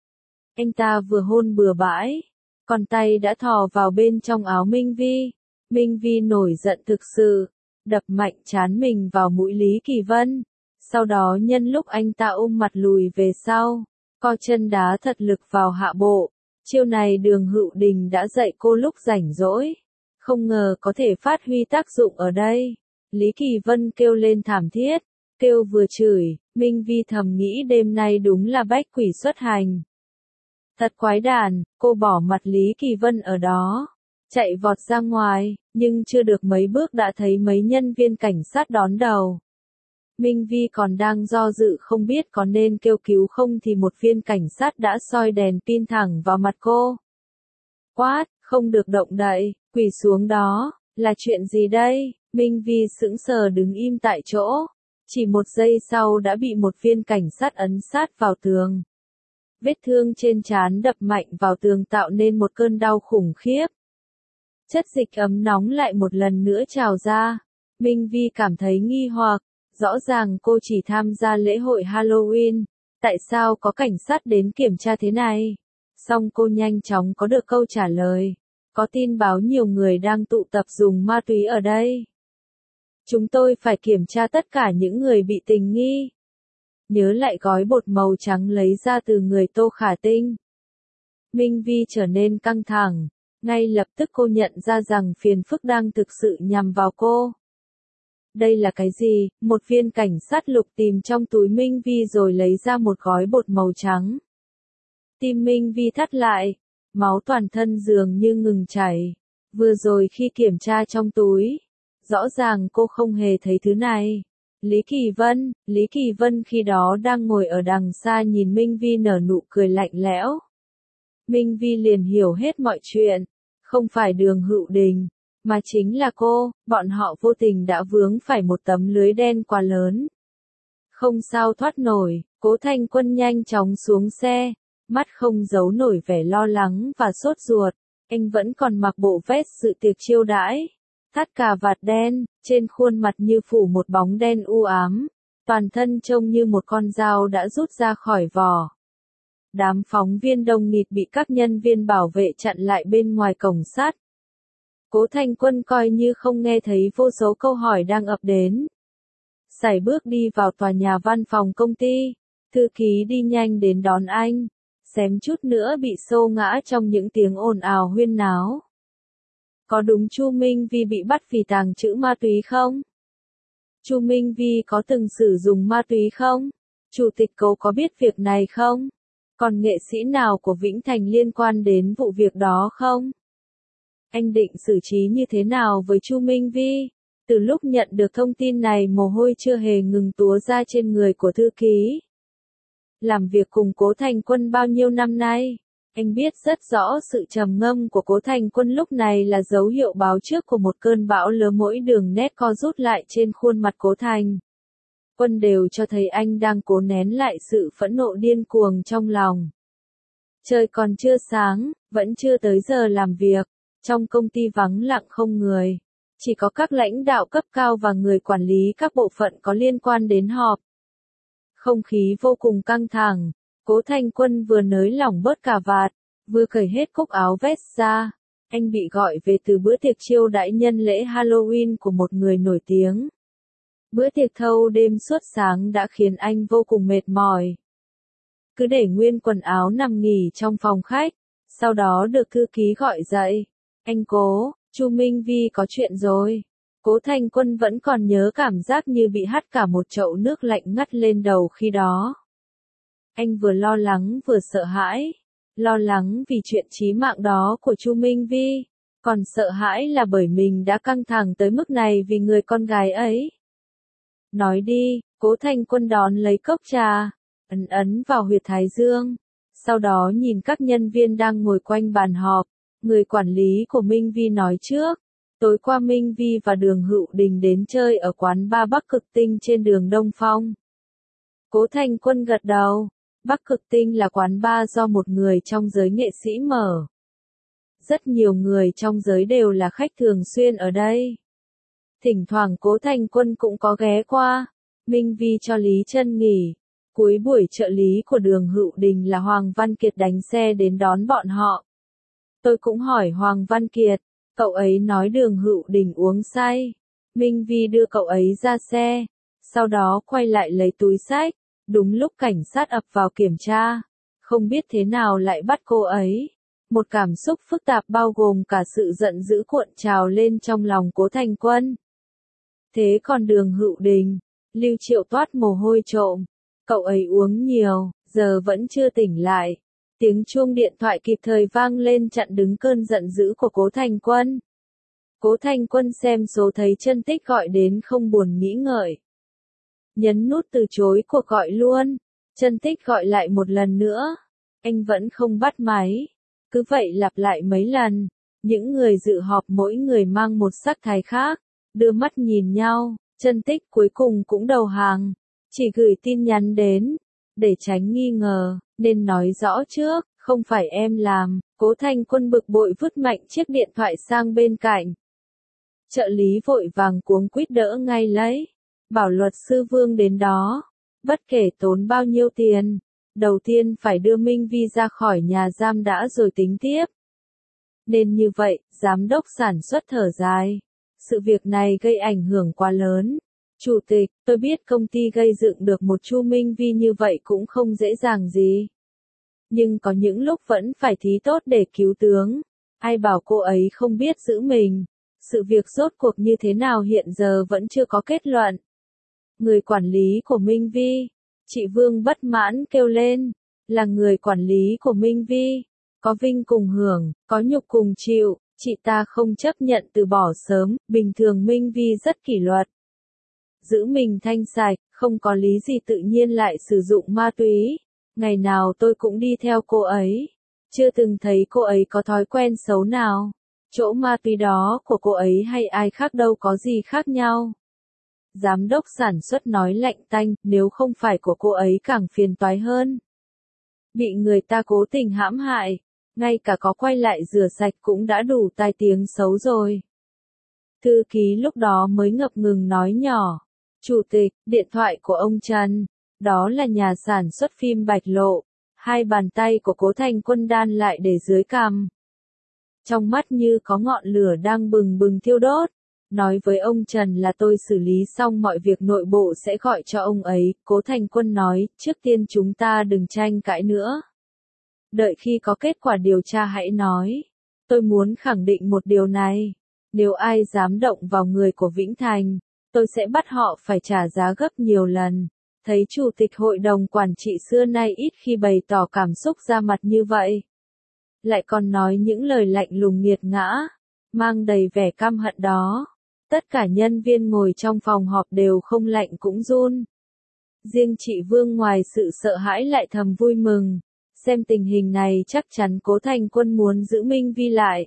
Anh ta vừa hôn bừa bãi, còn tay đã thò vào bên trong áo Minh Vi. Minh Vi nổi giận thực sự, đập mạnh trán mình vào mũi Lý Kỳ Vân. Sau đó nhân lúc anh ta ôm mặt lùi về sau, co chân đá thật lực vào hạ bộ. Chiêu này Đường Hữu Đình đã dạy cô lúc rảnh rỗi. Không ngờ có thể phát huy tác dụng ở đây. Lý Kỳ Vân kêu lên thảm thiết, kêu vừa chửi, Minh Vi thầm nghĩ đêm nay đúng là bách quỷ xuất hành. Thật quái đản, cô bỏ mặt Lý Kỳ Vân ở đó, chạy vọt ra ngoài, nhưng chưa được mấy bước đã thấy mấy nhân viên cảnh sát đón đầu. Minh Vi còn đang do dự không biết có nên kêu cứu không thì một viên cảnh sát đã soi đèn pin thẳng vào mặt cô. Quát, không được động đậy, quỳ xuống đó, là chuyện gì đây? Minh Vi sững sờ đứng im tại chỗ, chỉ 1 giây sau đã bị một viên cảnh sát ấn sát vào tường. Vết thương trên trán đập mạnh vào tường tạo nên một cơn đau khủng khiếp. Chất dịch ấm nóng lại một lần nữa trào ra. Minh Vi cảm thấy nghi hoặc, rõ ràng cô chỉ tham gia lễ hội Halloween, tại sao có cảnh sát đến kiểm tra thế này? Xong cô nhanh chóng có được câu trả lời. Có tin báo nhiều người đang tụ tập dùng ma túy ở đây. Chúng tôi phải kiểm tra tất cả những người bị tình nghi. Nhớ lại gói bột màu trắng lấy ra từ người Tô Khả Tinh. Minh Vi trở nên căng thẳng, ngay lập tức cô nhận ra rằng phiền phức đang thực sự nhằm vào cô. Đây là cái gì? Một viên cảnh sát lục tìm trong túi Minh Vi rồi lấy ra một gói bột màu trắng. Tim Minh Vi thắt lại, máu toàn thân dường như ngừng chảy. Vừa rồi khi kiểm tra trong túi, rõ ràng cô không hề thấy thứ này. Lý Kỳ Vân khi đó đang ngồi ở đằng xa nhìn Minh Vi nở nụ cười lạnh lẽo. Minh Vi liền hiểu hết mọi chuyện, không phải Đường Hữu Đình, Mà chính là cô, bọn họ vô tình đã vướng phải một tấm lưới đen quá lớn. Không sao thoát nổi, Cố Thanh Quân nhanh chóng xuống xe, mắt không giấu nổi vẻ lo lắng và sốt ruột. Anh vẫn còn mặc bộ vest dự tiệc chiêu đãi, thắt cà vạt đen, trên khuôn mặt như phủ một bóng đen u ám, toàn thân trông như một con dao đã rút ra khỏi vỏ. Đám phóng viên đông nghịt bị các nhân viên bảo vệ chặn lại bên ngoài cổng sắt. Cố Thanh Quân coi như không nghe thấy vô số câu hỏi đang ập đến. Sải bước đi vào tòa nhà văn phòng công ty, thư ký đi nhanh đến đón anh, xém chút nữa bị xô ngã trong những tiếng ồn ào huyên náo. Có đúng Chu Minh Vi bị bắt vì tàng trữ ma túy không? Chu Minh Vi có từng sử dụng ma túy không? Chủ tịch Cố có biết việc này không? Còn nghệ sĩ nào của Vĩnh Thành liên quan đến vụ việc đó không? Anh định xử trí như thế nào với Chu Minh Vi? Từ lúc nhận được thông tin này mồ hôi chưa hề ngừng túa ra trên người của thư ký. Làm việc cùng Cố Thanh Quân bao nhiêu năm nay, anh biết rất rõ sự trầm ngâm của Cố Thanh Quân lúc này là dấu hiệu báo trước của một cơn bão lớn, mỗi đường nét co rút lại trên khuôn mặt Cố Thanh Quân đều cho thấy anh đang cố nén lại sự phẫn nộ điên cuồng trong lòng. Trời còn chưa sáng, vẫn chưa tới giờ làm việc, trong công ty vắng lặng không người, chỉ có các lãnh đạo cấp cao và người quản lý các bộ phận có liên quan đến họp. Không khí vô cùng căng thẳng, Cố Thanh Quân vừa nới lỏng bớt cà vạt, vừa cởi hết cúc áo vest ra. Anh bị gọi về từ bữa tiệc chiêu đãi nhân lễ Halloween của một người nổi tiếng. Bữa tiệc thâu đêm suốt sáng đã khiến anh vô cùng mệt mỏi. Cứ để nguyên quần áo nằm nghỉ trong phòng khách, sau đó được thư ký gọi dậy. Anh Cố, Chu Minh Vi có chuyện rồi. Cố Thanh Quân vẫn còn nhớ cảm giác như bị hắt cả một chậu nước lạnh ngắt lên đầu khi đó. Anh vừa lo lắng vừa sợ hãi. Lo lắng vì chuyện chí mạng đó của Chu Minh Vi, còn sợ hãi là bởi mình đã căng thẳng tới mức này vì người con gái ấy. Nói đi, Cố Thanh Quân đón lấy cốc trà, ấn vào huyệt thái dương, sau đó nhìn các nhân viên đang ngồi quanh bàn họp. Người quản lý của Minh Vi nói trước, tối qua Minh Vi và Đường Hữu Đình đến chơi ở quán bar Bắc Cực Tinh trên đường Đông Phong. Cố Thanh Quân gật đầu, Bắc Cực Tinh là quán bar do một người trong giới nghệ sĩ mở. Rất nhiều người trong giới đều là khách thường xuyên ở đây. Thỉnh thoảng Cố Thanh Quân cũng có ghé qua. Minh Vi cho Lý Trân nghỉ. Cuối buổi trợ lý của Đường Hữu Đình là Hoàng Văn Kiệt đánh xe đến đón bọn họ. Tôi cũng hỏi Hoàng Văn Kiệt, cậu ấy nói Đường Hữu Đình uống say. Minh Vi đưa cậu ấy ra xe, sau đó quay lại lấy túi xách. Đúng lúc cảnh sát ập vào kiểm tra, không biết thế nào lại bắt cô ấy. Một cảm xúc phức tạp bao gồm cả sự giận dữ cuộn trào lên trong lòng Cố Thanh Quân. Thế còn Đường Hữu Đình, Lưu Triệu toát mồ hôi trộm. Cậu ấy uống nhiều, giờ vẫn chưa tỉnh lại. Tiếng chuông điện thoại kịp thời vang lên chặn đứng cơn giận dữ của Cố Thanh Quân. Cố Thanh Quân xem số thấy Trân Tích gọi đến không buồn nghĩ ngợi. Nhấn nút từ chối cuộc gọi luôn. Trân Tích gọi lại một lần nữa. Anh vẫn không bắt máy. Cứ vậy lặp lại mấy lần. Những người dự họp mỗi người mang một sắc thái khác. Đưa mắt nhìn nhau. Trân Tích cuối cùng cũng đầu hàng. Chỉ gửi tin nhắn đến. Để tránh nghi ngờ, nên nói rõ trước, không phải em làm. Cố Thanh Quân bực bội vứt mạnh chiếc điện thoại sang bên cạnh. Trợ lý vội vàng cuống quýt đỡ ngay lấy. Bảo luật sư Vương đến đó. Bất kể tốn bao nhiêu tiền, đầu tiên phải đưa Minh Vi ra khỏi nhà giam đã rồi tính tiếp. Nên như vậy, giám đốc sản xuất thở dài. Sự việc này gây ảnh hưởng quá lớn. Chủ tịch, tôi biết công ty gây dựng được một Chu Minh Vi như vậy cũng không dễ dàng gì. Nhưng có những lúc vẫn phải thí tốt để cứu tướng. Ai bảo cô ấy không biết giữ mình. Sự việc rốt cuộc như thế nào hiện giờ vẫn chưa có kết luận. Người quản lý của Minh Vi, chị Vương bất mãn kêu lên, là người quản lý của Minh Vi. Có vinh cùng hưởng, có nhục cùng chịu, chị ta không chấp nhận từ bỏ sớm, bình thường Minh Vi rất kỷ luật. Giữ mình thanh sạch, không có lý gì tự nhiên lại sử dụng ma túy. Ngày nào tôi cũng đi theo cô ấy. Chưa từng thấy cô ấy có thói quen xấu nào. Chỗ ma túy đó của cô ấy hay ai khác đâu có gì khác nhau. Giám đốc sản xuất nói lạnh tanh, nếu không phải của cô ấy càng phiền toái hơn. Bị người ta cố tình hãm hại, ngay cả có quay lại rửa sạch cũng đã đủ tai tiếng xấu rồi. Thư ký lúc đó mới ngập ngừng nói nhỏ. Chủ tịch, điện thoại của ông Trần, đó là nhà sản xuất phim Bạch Lộ. Hai bàn tay của Cố Thành Quân đan lại để dưới cằm. Trong mắt như có ngọn lửa đang bừng bừng thiêu đốt. Nói với ông Trần là tôi xử lý xong mọi việc nội bộ sẽ gọi cho ông ấy. Cố Thành Quân nói, trước tiên chúng ta đừng tranh cãi nữa. Đợi khi có kết quả điều tra hãy nói. Tôi muốn khẳng định một điều này. Nếu ai dám động vào người của Vĩnh Thành, tôi sẽ bắt họ phải trả giá gấp nhiều lần. Thấy chủ tịch hội đồng quản trị xưa nay ít khi bày tỏ cảm xúc ra mặt như vậy. Lại còn nói những lời lạnh lùng nghiệt ngã, mang đầy vẻ căm hận đó. Tất cả nhân viên ngồi trong phòng họp đều không lạnh cũng run. Riêng chị Vương ngoài sự sợ hãi lại thầm vui mừng. Xem tình hình này chắc chắn Cố Thành Quân muốn giữ Minh Vi lại.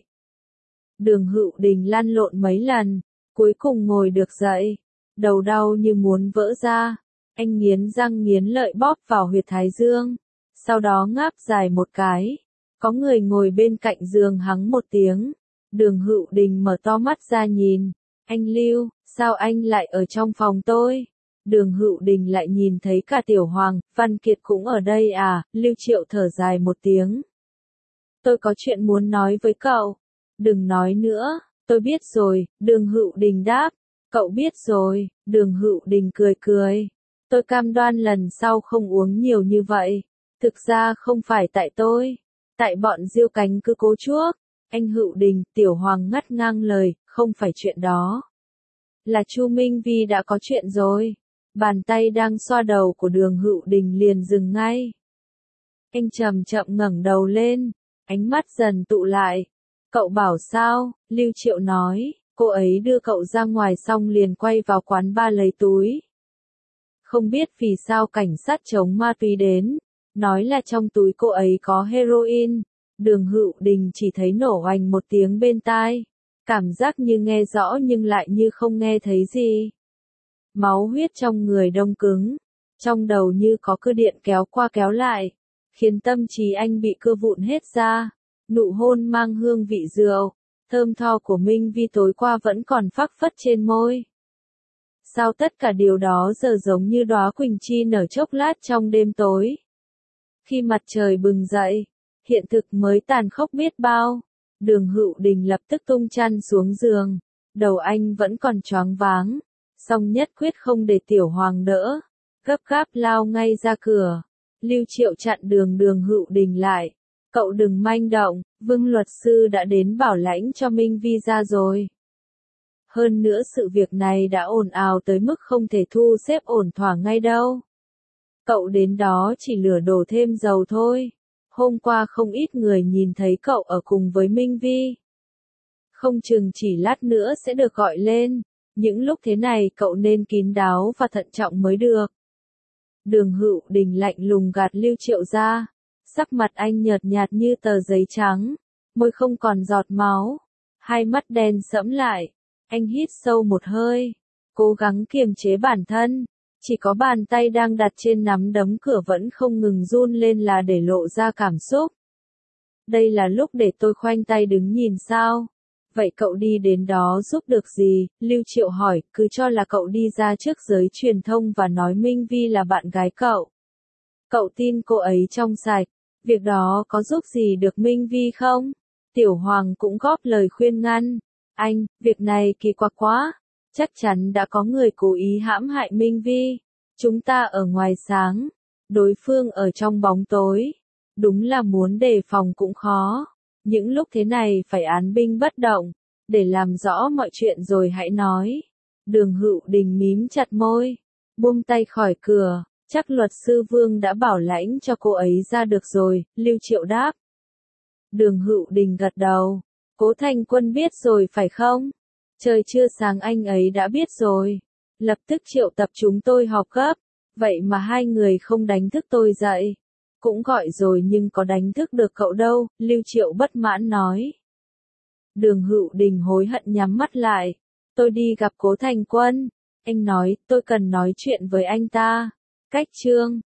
Đường Hữu Đình lăn lộn mấy lần, cuối cùng ngồi được dậy. Đầu đau như muốn vỡ ra. Anh nghiến răng nghiến lợi bóp vào huyệt thái dương. Sau đó ngáp dài một cái. Có người ngồi bên cạnh giường hắng một tiếng. Đường Hữu Đình mở to mắt ra nhìn. Anh Lưu, sao anh lại ở trong phòng tôi? Đường Hữu Đình lại nhìn thấy cả Tiểu Hoàng, Văn Kiệt cũng ở đây à? Lưu Triệu thở dài một tiếng. Tôi có chuyện muốn nói với cậu. Đừng nói nữa, tôi biết rồi, Đường Hữu Đình đáp. Cậu biết rồi, Đường Hữu Đình cười cười. Tôi cam đoan lần sau không uống nhiều như vậy. Thực ra không phải tại tôi. Tại bọn Diêu Cánh cứ cố chuốc. Anh Hữu Đình, Tiểu Hoàng ngắt ngang lời, không phải chuyện đó. Là Chu Minh Vi đã có chuyện rồi. Bàn tay đang xoa đầu của Đường Hữu Đình liền dừng ngay. Anh chậm chậm ngẩng đầu lên, ánh mắt dần tụ lại. Cậu bảo sao? Lưu Triệu nói, cô ấy đưa cậu ra ngoài xong liền quay vào quán bar lấy túi. Không biết vì sao cảnh sát chống ma túy đến, nói là trong túi cô ấy có heroin. Đường Hữu Đình chỉ thấy nổ oành một tiếng bên tai. Cảm giác như nghe rõ nhưng lại như không nghe thấy gì. Máu huyết trong người đông cứng. Trong đầu như có cơ điện kéo qua kéo lại. Khiến tâm trí anh bị cưa vụn hết ra. Nụ hôn mang hương vị rượu. Thơm tho của Minh Vi tối qua vẫn còn phác phất trên môi. Sao tất cả điều đó giờ giống như đóa quỳnh chi nở chốc lát trong đêm tối. Khi mặt trời bừng dậy, hiện thực mới tàn khốc biết bao. Đường Hữu Đình lập tức tung chăn xuống giường. Đầu anh vẫn còn choáng váng. Song nhất quyết không để Tiểu Hoàng đỡ. Gấp gáp lao ngay ra cửa. Lưu Triệu chặn Đường Hữu Đình lại. Cậu đừng manh động, Vương luật sư đã đến bảo lãnh cho Minh Vi ra rồi. Hơn nữa sự việc này đã ồn ào tới mức không thể thu xếp ổn thỏa ngay đâu. Cậu đến đó chỉ lửa đổ thêm dầu thôi. Hôm qua không ít người nhìn thấy cậu ở cùng với Minh Vi. Không chừng chỉ lát nữa sẽ được gọi lên. Những lúc thế này cậu nên kín đáo và thận trọng mới được. Đường Hữu Đình lạnh lùng gạt Lưu Triệu ra. Sắc mặt anh nhợt nhạt như tờ giấy trắng. Môi không còn giọt máu. Hai mắt đen sẫm lại. Anh hít sâu một hơi. Cố gắng kiềm chế bản thân. Chỉ có bàn tay đang đặt trên nắm đấm cửa vẫn không ngừng run lên là để lộ ra cảm xúc. Đây là lúc để tôi khoanh tay đứng nhìn sao? Vậy cậu đi đến đó giúp được gì? Lưu Triệu hỏi, cứ cho là cậu đi ra trước giới truyền thông và nói Minh Vi là bạn gái cậu. Cậu tin cô ấy trong sạch. Việc đó có giúp gì được Minh Vi không? Tiểu Hoàng cũng góp lời khuyên ngăn. Anh, việc này kỳ quặc quá. Chắc chắn đã có người cố ý hãm hại Minh Vi. Chúng ta ở ngoài sáng. Đối phương ở trong bóng tối. Đúng là muốn đề phòng cũng khó. Những lúc thế này phải án binh bất động. Để làm rõ mọi chuyện rồi hãy nói. Đường Hữu Đình mím chặt môi. Buông tay khỏi cửa. Chắc luật sư Vương đã bảo lãnh cho cô ấy ra được rồi. Lưu Triệu đáp. Đường Hữu Đình gật đầu. Cố Thành Quân biết rồi phải không? Trời chưa sáng anh ấy đã biết rồi. Lập tức triệu tập chúng tôi họp gấp. Vậy mà hai người không đánh thức tôi dậy. Cũng gọi rồi nhưng có đánh thức được cậu đâu, Lưu Triệu bất mãn nói. Đường Hữu Đình hối hận nhắm mắt lại. Tôi đi gặp Cố Thành Quân. Anh nói, tôi cần nói chuyện với anh ta. Cách chương